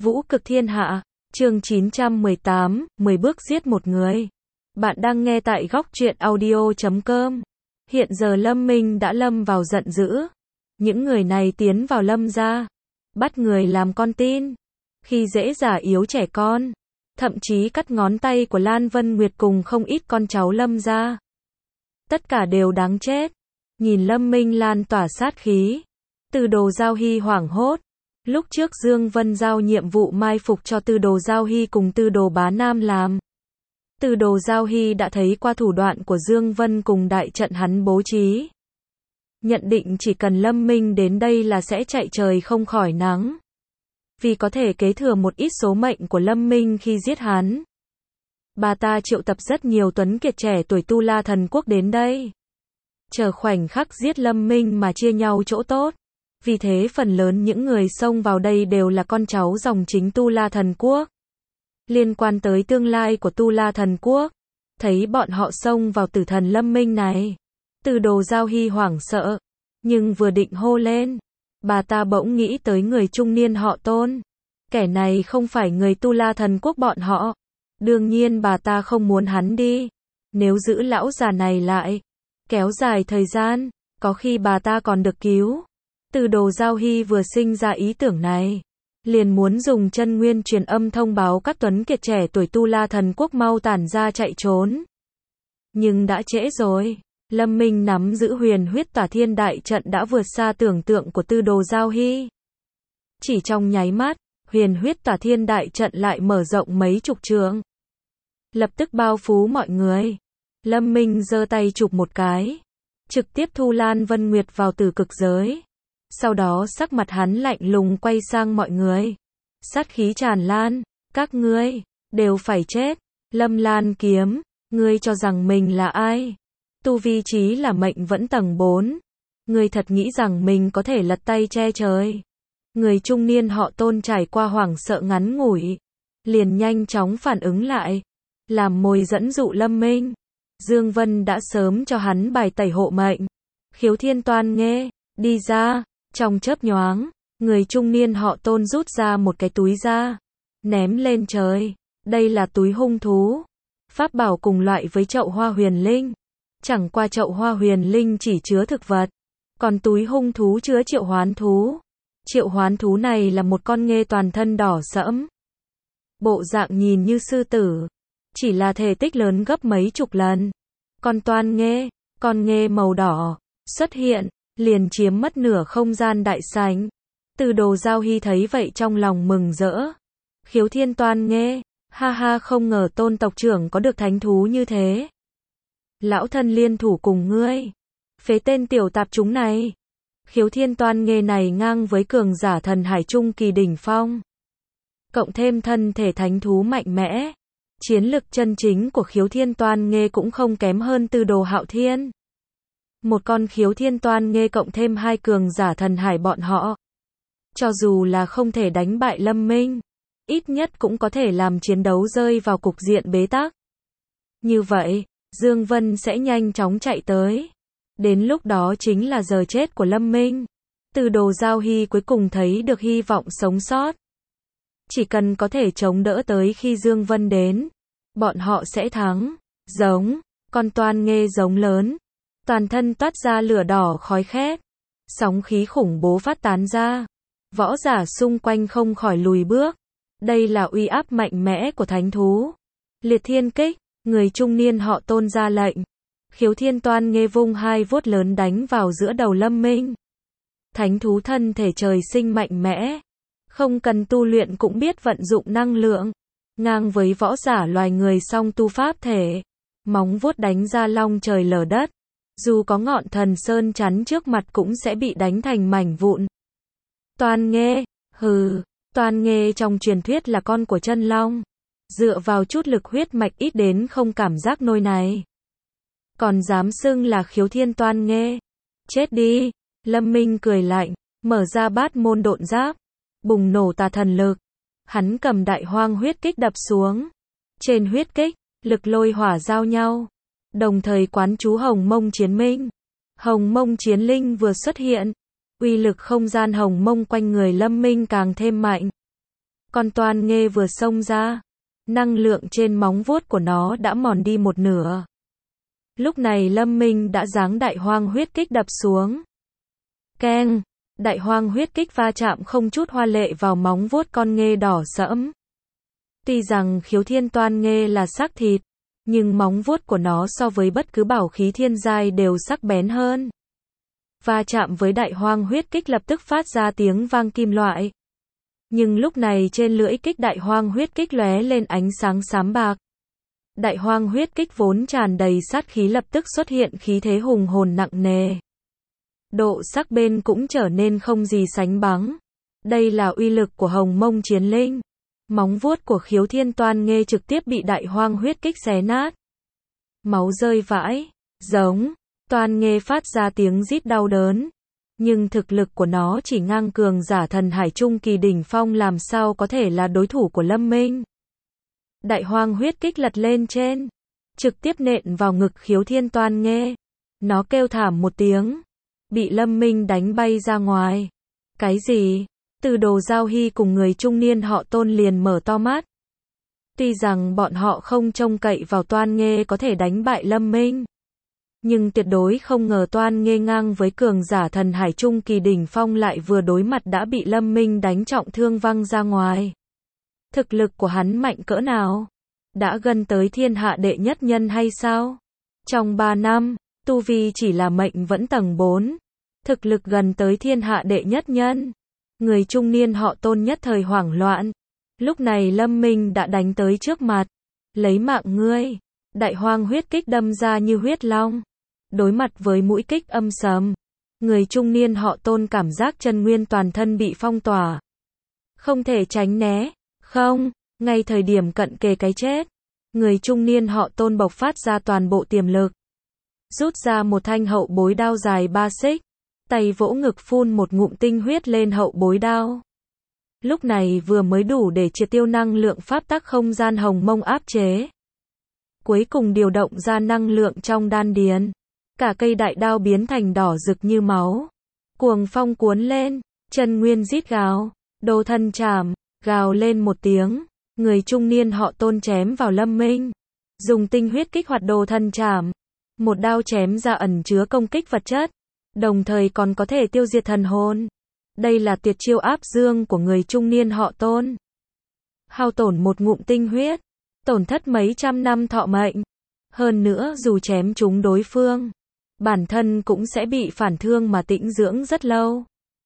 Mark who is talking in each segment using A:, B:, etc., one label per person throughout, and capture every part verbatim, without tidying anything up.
A: Vũ cực thiên hạ, chương chín trăm mười tám, mười bước giết một người. Bạn đang nghe tại góc truyện audio chấm com. Hiện giờ Lâm Minh đã lâm vào giận dữ. Những người này tiến vào Lâm gia, bắt người làm con tin, khi dễ già yếu trẻ con, thậm chí cắt ngón tay của Lan Vân Nguyệt cùng không ít con cháu Lâm gia. Tất cả đều đáng chết. Nhìn Lâm Minh lan tỏa sát khí, Từ Đồ Giao Hy hoảng hốt. Lúc trước Dương Vân giao nhiệm vụ mai phục cho Từ Đồ Giao Hy cùng Từ Đồ Bá Nam làm. Từ Đồ Giao Hy đã thấy qua thủ đoạn của Dương Vân cùng đại trận hắn bố trí. Nhận định chỉ cần Lâm Minh đến đây là sẽ chạy trời không khỏi nắng. Vì có thể kế thừa một ít số mệnh của Lâm Minh khi giết hắn, bà ta triệu tập rất nhiều tuấn kiệt trẻ tuổi Tu La Thần Quốc đến đây, chờ khoảnh khắc giết Lâm Minh mà chia nhau chỗ tốt. Vì thế phần lớn những người xông vào đây đều là con cháu dòng chính Tu La Thần Quốc. Liên quan tới tương lai của Tu La Thần Quốc, thấy bọn họ xông vào tử thần Lâm Minh này, Từ Đồ Giao Hy hoảng sợ, nhưng vừa định hô lên, bà ta bỗng nghĩ tới người trung niên họ Tôn. Kẻ này không phải người Tu La Thần Quốc bọn họ. Đương nhiên bà ta không muốn hắn đi. Nếu giữ lão già này lại, kéo dài thời gian, có khi bà ta còn được cứu. Từ Đồ Giao Hy vừa sinh ra ý tưởng này, liền muốn dùng chân nguyên truyền âm thông báo các tuấn kiệt trẻ tuổi Tu La Thần Quốc mau tản ra chạy trốn. Nhưng đã trễ rồi. Lâm Minh nắm giữ huyền huyết tỏa thiên đại trận đã vượt xa tưởng tượng của Từ Đồ Giao Hy. Chỉ trong nháy mắt, huyền huyết tỏa thiên đại trận lại mở rộng mấy chục trượng, lập tức bao phủ mọi người. Lâm Minh giơ tay chụp một cái, trực tiếp thu Lan Vân Nguyệt vào tử cực giới. Sau đó sắc mặt hắn lạnh lùng quay sang mọi người, sát khí tràn lan, các ngươi đều phải chết. Lâm Lan Kiếm, ngươi cho rằng mình là ai? Tu vi chí là mệnh vẫn tầng bốn. Ngươi thật nghĩ rằng mình có thể lật tay che trời? Người trung niên họ Tôn trải qua hoảng sợ ngắn ngủi, liền nhanh chóng phản ứng lại, làm mồi dẫn dụ Lâm Minh. Dương Vân đã sớm cho hắn bài tẩy hộ mệnh. Khiếu Thiên Toan Nghê, đi ra. Trong chớp nhoáng, người trung niên họ Tôn rút ra một cái túi ra, ném lên trời. Đây là túi hung thú, pháp bảo cùng loại với chậu hoa huyền linh. Chẳng qua chậu hoa huyền linh chỉ chứa thực vật, còn túi hung thú chứa triệu hoán thú. Triệu hoán thú này là một con nghê toàn thân đỏ sẫm, bộ dạng nhìn như sư tử, chỉ là thể tích lớn gấp mấy chục lần. Con toan nghê, con nghê màu đỏ xuất hiện, liền chiếm mất nửa không gian đại sảnh. Từ Đồ Giao Hy thấy vậy trong lòng mừng rỡ. Khiếu Thiên Toan Nghê, ha ha, không ngờ Tôn tộc trưởng có được thánh thú như thế. Lão thân liên thủ cùng ngươi, phế tên tiểu tạp chúng này. Khiếu Thiên Toan Nghê này ngang với cường giả thần hải trung kỳ đỉnh phong, cộng thêm thân thể thánh thú mạnh mẽ, chiến lực chân chính của Khiếu Thiên Toan Nghê cũng không kém hơn Từ Đồ Hạo Thiên. Một con Khiếu Thiên Toan Nghê cộng thêm hai cường giả thần hải bọn họ, cho dù là không thể đánh bại Lâm Minh, ít nhất cũng có thể làm chiến đấu rơi vào cục diện bế tắc. Như vậy, Dương Vân sẽ nhanh chóng chạy tới. Đến lúc đó chính là giờ chết của Lâm Minh. Từ Đồ Giao Hy cuối cùng thấy được hy vọng sống sót. Chỉ cần có thể chống đỡ tới khi Dương Vân đến, bọn họ sẽ thắng. Giống, con toan nghê giống lớn, toàn thân toát ra lửa đỏ khói khét, sóng khí khủng bố phát tán ra. Võ giả xung quanh không khỏi lùi bước. Đây là uy áp mạnh mẽ của thánh thú. Liệt Thiên Kích, người trung niên họ Tôn ra lệnh. Khiếu Thiên Toan Nghê vung hai vuốt lớn đánh vào giữa đầu Lâm Minh. Thánh thú thân thể trời sinh mạnh mẽ, không cần tu luyện cũng biết vận dụng năng lượng, ngang với võ giả loài người song tu pháp thể. Móng vuốt đánh ra long trời lở đất, dù có ngọn thần sơn chắn trước mặt cũng sẽ bị đánh thành mảnh vụn. Toan Nghê, hừ, Toan Nghê trong truyền thuyết là con của chân long, dựa vào chút lực huyết mạch ít đến không cảm giác nôi này, còn dám xưng là Khiếu Thiên Toan Nghê. Chết đi. Lâm Minh cười lạnh, mở ra bát môn độn giáp, bùng nổ tà thần lực. Hắn cầm đại hoang huyết kích đập xuống. Trên huyết kích, lực lôi hỏa giao nhau, đồng thời quán chú Hồng Mông Chiến Minh. Hồng Mông Chiến Linh vừa xuất hiện, uy lực không gian Hồng Mông quanh người Lâm Minh càng thêm mạnh. Con toan nghê vừa xông ra, năng lượng trên móng vuốt của nó đã mòn đi một nửa. Lúc này Lâm Minh đã giáng đại hoang huyết kích đập xuống. Keng, đại hoang huyết kích va chạm không chút hoa lệ vào móng vuốt con nghê đỏ sẫm. Tuy rằng khiếu thiên toan nghê là xác thịt, nhưng móng vuốt của nó so với bất cứ bảo khí thiên giai đều sắc bén hơn. Va chạm với đại hoang huyết kích lập tức phát ra tiếng vang kim loại. Nhưng lúc này trên lưỡi kích đại hoang huyết kích lóe lên ánh sáng xám bạc. Đại hoang huyết kích vốn tràn đầy sát khí lập tức xuất hiện khí thế hùng hồn nặng nề. Độ sắc bén cũng trở nên không gì sánh bằng. Đây là uy lực của Hồng Mông Chiến Linh. Móng vuốt của khiếu thiên toan nghê trực tiếp bị đại hoang huyết kích xé nát. Máu rơi vãi, giống, toan nghê phát ra tiếng rít đau đớn. Nhưng thực lực của nó chỉ ngang cường giả thần hải trung kỳ đỉnh phong, làm sao có thể là đối thủ của Lâm Minh. Đại hoang huyết kích lật lên trên, trực tiếp nện vào ngực khiếu thiên toan nghê. Nó kêu thảm một tiếng, bị Lâm Minh đánh bay ra ngoài. Cái gì? Từ Đồ Giao Hy cùng người trung niên họ Tôn liền mở to mắt. Tuy rằng bọn họ không trông cậy vào toan nghê có thể đánh bại Lâm Minh, nhưng tuyệt đối không ngờ toan nghê ngang với cường giả thần hải trung kỳ đỉnh phong lại vừa đối mặt đã bị Lâm Minh đánh trọng thương văng ra ngoài. Thực lực của hắn mạnh cỡ nào? Đã gần tới thiên hạ đệ nhất nhân hay sao? Trong ba năm, tu vi chỉ là mệnh vẫn tầng bốn. Thực lực gần tới thiên hạ đệ nhất nhân. Người trung niên họ Tôn nhất thời hoảng loạn. Lúc này Lâm Minh đã đánh tới trước mặt. Lấy mạng ngươi. Đại hoang huyết kích đâm ra như huyết long. Đối mặt với mũi kích âm sầm, người trung niên họ Tôn cảm giác chân nguyên toàn thân bị phong tỏa. Không thể tránh né. Không, ngay thời điểm cận kề cái chết, người trung niên họ Tôn bộc phát ra toàn bộ tiềm lực. Rút ra một thanh hậu bối đao dài ba xích, tay vỗ ngực phun một ngụm tinh huyết lên hậu bối đao. Lúc này vừa mới đủ để triệt tiêu năng lượng pháp tắc không gian Hồng Mông áp chế. Cuối cùng điều động ra năng lượng trong đan điền. Cả cây đại đao biến thành đỏ rực như máu. Cuồng phong cuốn lên, chân nguyên rít gào, đồ thân chảm, gào lên một tiếng. Người trung niên họ Tôn chém vào Lâm Minh. Dùng tinh huyết kích hoạt đồ thân chảm. Một đao chém ra ẩn chứa công kích vật chất. Đồng thời còn có thể tiêu diệt thần hồn. Đây là tuyệt chiêu áp dương của người trung niên họ Tôn. Hao tổn một ngụm tinh huyết, tổn thất mấy trăm năm thọ mệnh. Hơn nữa dù chém trúng đối phương, bản thân cũng sẽ bị phản thương mà tĩnh dưỡng rất lâu.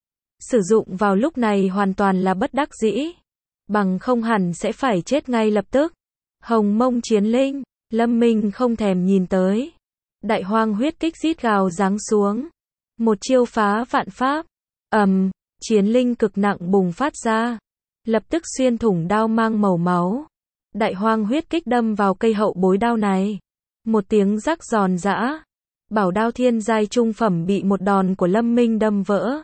A: Sử dụng vào lúc này hoàn toàn là bất đắc dĩ. Bằng không hẳn sẽ phải chết ngay lập tức. Hồng Mông Chiến Linh, Lâm Minh không thèm nhìn tới. Đại hoang huyết kích rít gào giáng xuống. Một chiêu phá vạn pháp. Ầm, um, chiến linh cực nặng bùng phát ra. Lập tức xuyên thủng đao mang màu máu. Đại hoang huyết kích đâm vào cây hậu bối đao này. Một tiếng rắc giòn giã. Bảo đao thiên giai trung phẩm bị một đòn của Lâm Minh đâm vỡ.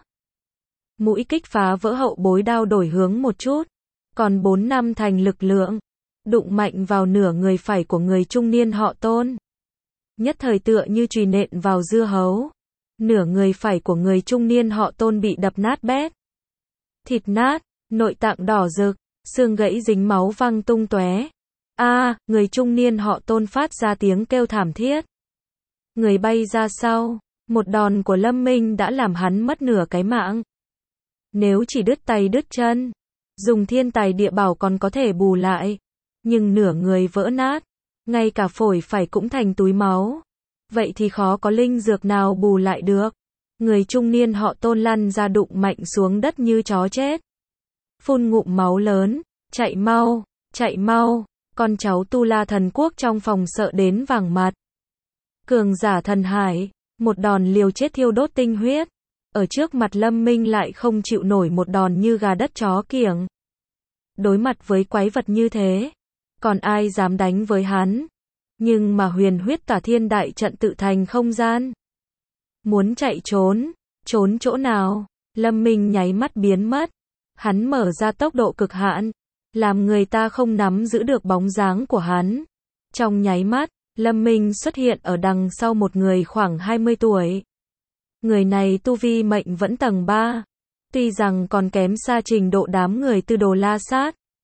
A: Mũi kích phá vỡ hậu bối đao đổi hướng một chút. Còn bốn năm thành lực lượng. Đụng mạnh vào nửa người phải của người trung niên họ Tôn. Nhất thời tựa như chùy nện vào dưa hấu. Nửa người phải của người trung niên họ Tôn bị đập nát bét. Thịt nát, nội tạng đỏ rực, xương gãy dính máu văng tung tóe. A, à, người trung niên họ Tôn phát ra tiếng kêu thảm thiết. Người bay ra sau, một đòn của Lâm Minh đã làm hắn mất nửa cái mạng. Nếu chỉ đứt tay đứt chân, dùng thiên tài địa bảo còn có thể bù lại. Nhưng nửa người vỡ nát, ngay cả phổi phải cũng thành túi máu. Vậy thì khó có linh dược nào bù lại được. Người trung niên họ Tôn lăn ra đụng mạnh xuống đất như chó chết. Phun ngụm máu lớn, chạy mau, chạy mau. Con cháu Tu La thần quốc trong phòng sợ đến vàng mặt. Cường giả thần hải, một đòn liều chết thiêu đốt tinh huyết. Ở trước mặt Lâm Minh lại không chịu nổi một đòn như gà đất chó kiểng. Đối mặt với quái vật như thế, còn ai dám đánh với hắn. Nhưng mà huyền huyết tả thiên đại trận tự thành không gian. Muốn chạy trốn, trốn chỗ nào? Lâm Minh nháy mắt biến mất. Hắn mở ra tốc độ cực hạn, làm người ta không nắm giữ được bóng dáng của hắn. Trong nháy mắt, Lâm Minh xuất hiện ở đằng sau một người khoảng hai mươi tuổi. Người này tu vi mệnh vẫn tầng ba. Tuy rằng còn kém xa trình độ đám người Tư Đồ La Sát,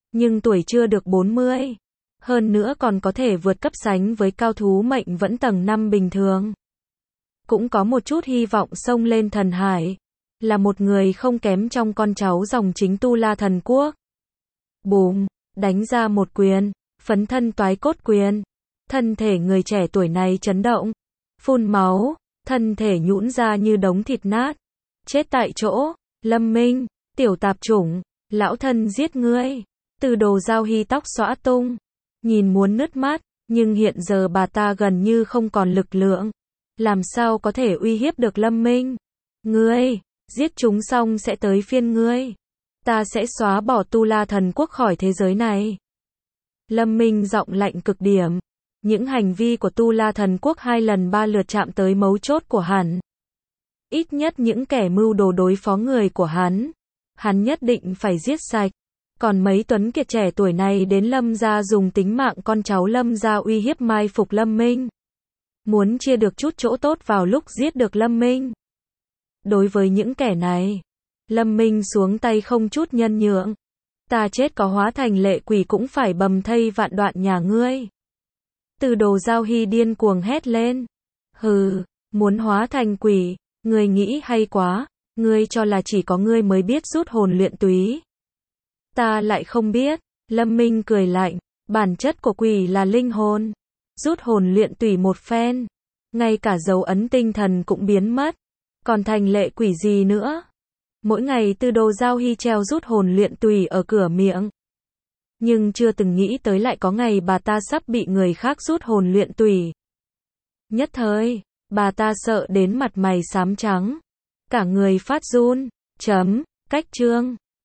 A: Nhưng tuổi chưa được bốn mươi. Hơn nữa còn có thể vượt cấp sánh với cao thú mệnh vẫn tầng năm bình thường. Cũng có một chút hy vọng xông lên thần hải. Là một người không kém trong con cháu dòng chính Tu La Thần Quốc. Bùm, đánh ra một quyền, phấn thân toái cốt quyền. Thân thể người trẻ tuổi này chấn động, phun máu, thân thể nhũn ra như đống thịt nát. Chết tại chỗ, Lâm Minh, tiểu tạp chủng, lão thân giết ngươi. Từ Đồ Giao Hy tóc xõa tung, nhìn muốn nứt mắt, nhưng hiện giờ bà ta gần như không còn lực lượng. Làm sao có thể uy hiếp được Lâm Minh? Ngươi, giết chúng xong sẽ tới phiên ngươi. Ta sẽ xóa bỏ Tu La Thần Quốc khỏi thế giới này. Lâm Minh giọng lạnh cực điểm. Những hành vi của Tu La Thần Quốc hai lần ba lượt chạm tới mấu chốt của hắn. Ít nhất những kẻ mưu đồ đối phó người của hắn, hắn nhất định phải giết sạch. Còn mấy tuấn kiệt trẻ tuổi này đến Lâm gia dùng tính mạng con cháu Lâm gia uy hiếp mai phục Lâm Minh. Muốn chia được chút chỗ tốt vào lúc giết được Lâm Minh. Đối với những kẻ này, Lâm Minh xuống tay không chút nhân nhượng. Ta chết có hóa thành lệ quỷ cũng phải bầm thây vạn đoạn nhà ngươi. Từ Đồ Giao Hy điên cuồng hét lên. Hừ, muốn hóa thành quỷ, ngươi nghĩ hay quá, ngươi cho là chỉ có ngươi mới biết rút hồn luyện túy. Ta lại không biết, Lâm Minh cười lạnh, bản chất của quỷ là linh hồn. Rút hồn luyện tùy một phen, ngay cả dấu ấn tinh thần cũng biến mất, còn thành lệ quỷ gì nữa. Mỗi ngày Từ Đồ Giao Hy treo rút hồn luyện tùy ở cửa miệng. Nhưng chưa từng nghĩ tới lại có ngày bà ta sắp bị người khác rút hồn luyện tùy. Nhất thời, bà ta sợ đến mặt mày xám trắng, cả người phát run. Chấm, cách chương.